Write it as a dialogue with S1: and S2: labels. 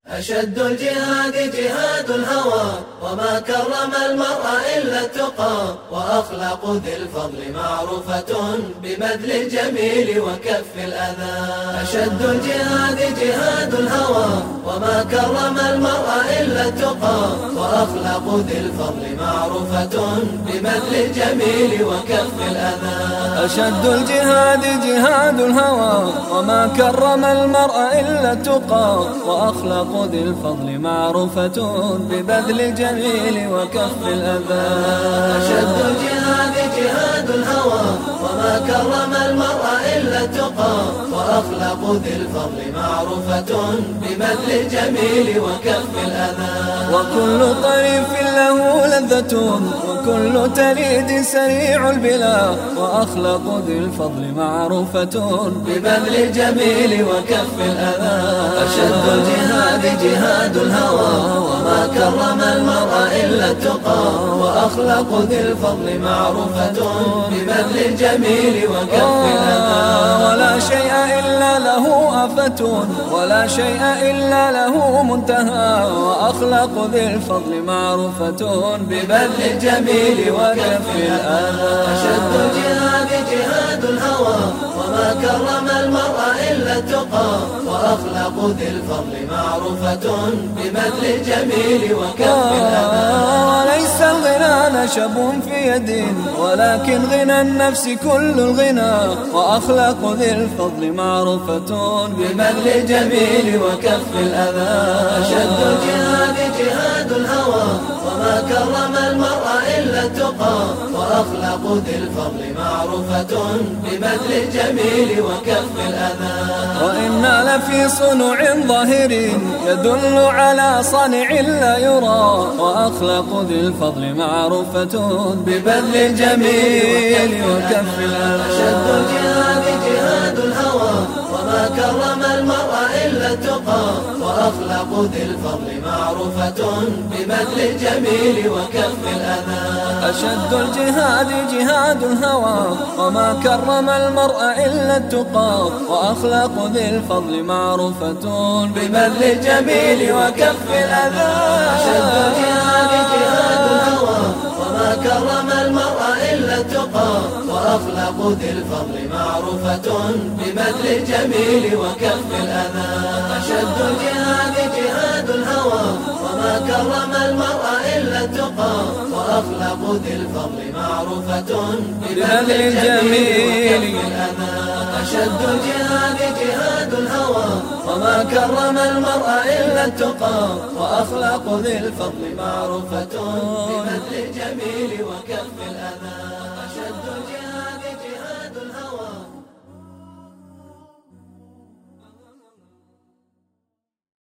S1: أشد الجهاد جهاد الهوى، وما كرم المرء إلا التقى، وأخلاق ذي الفضل معروفة ببذل الجميل وكف الأذى. أشد الجهاد جهاد الهوى، وما كرم المرء إلا التقى، وأخلاق ذي الفضل معروفة ببذل الجميل وكف الأذى.
S2: أشد الجهاد جهاد الهوى، وما كرم المرء إلا التقى، وأخلاق ذي الفضل معروفة ببذل الجميل وكف الأذى.
S1: أشد الجهاد جهاد الهوى، وما كرم المرء إلا التقى، وأخلاق ذي الفضل معروفة ببذل الجميل وكف الأذى.
S2: وكل طريف له لذة، وكل تليد سريع البلا، وأخلاق ذي الفضل معروفة
S1: ببذل الجميل وكف الأذى. أشد الجهاد جهاد الهوى، وما كرم المرء إلا التقى، وأخلاق ذي الفضل معروفة ببذل الجميل وكف الأذى.
S2: ولا شيء إلا له آفة، ولا شيء إلا له منتهى، وأخلاق ذي الفضل معروفة ببذل الجميل وكف الأذى.
S1: أشد الجهاد جهاد الهوى، وما كرم المرء إلا التقى، وأخلاق ذي الفضل معروفة ببذل الجميل وكف الأذى.
S2: وليس الغنى نشب في يد، ولكن غنى النفس كل الغنى، وأخلاق ذي الفضل معروفة
S1: ببذل الجميل وكف الأذى. أشد الجهاد جهاد الهوى، وما كرم المرء إلا التقى، وأخلاق ذي الفضل معروفة ببذل الجميل وكف الأذى.
S2: وإنا لفي صنع ظاهر يدل على صنع لا يرى، وأخلاق ذي الفضل معروفة ببذل الجميل وكف الأذى.
S1: أشد الجهاد جهاد الهوى، وما كرم المرء إلا التقى، وأخلاق ذي الفضل معروفة ببذل الجميل وكف الأذى.
S2: أشد الجهاد جهاد الهوى، وما كرم المرء إلا التقى، وأخلاق ذي الفضل معروفة ببذل الجميل وكف الأذى.
S1: أشد الجهاد جهاد الهوى، وما كرم المرء إلا التقى، وأخلاق ذي الفضل معروفة ببذل الجميل وكف الأذى. أشد الجهاد جهاد الهوى، وما كرم المرء إلا التقى، وأخلاق ذي الفضل معروفة ببذل الجميل وكف الأذى. أشد الجهاد جهاد الهوى، وما كرم المرء إلا التقى، وأخلاق ذي الفضل معروفة ببذل الجميل وكف الأذى. أشد الجهاد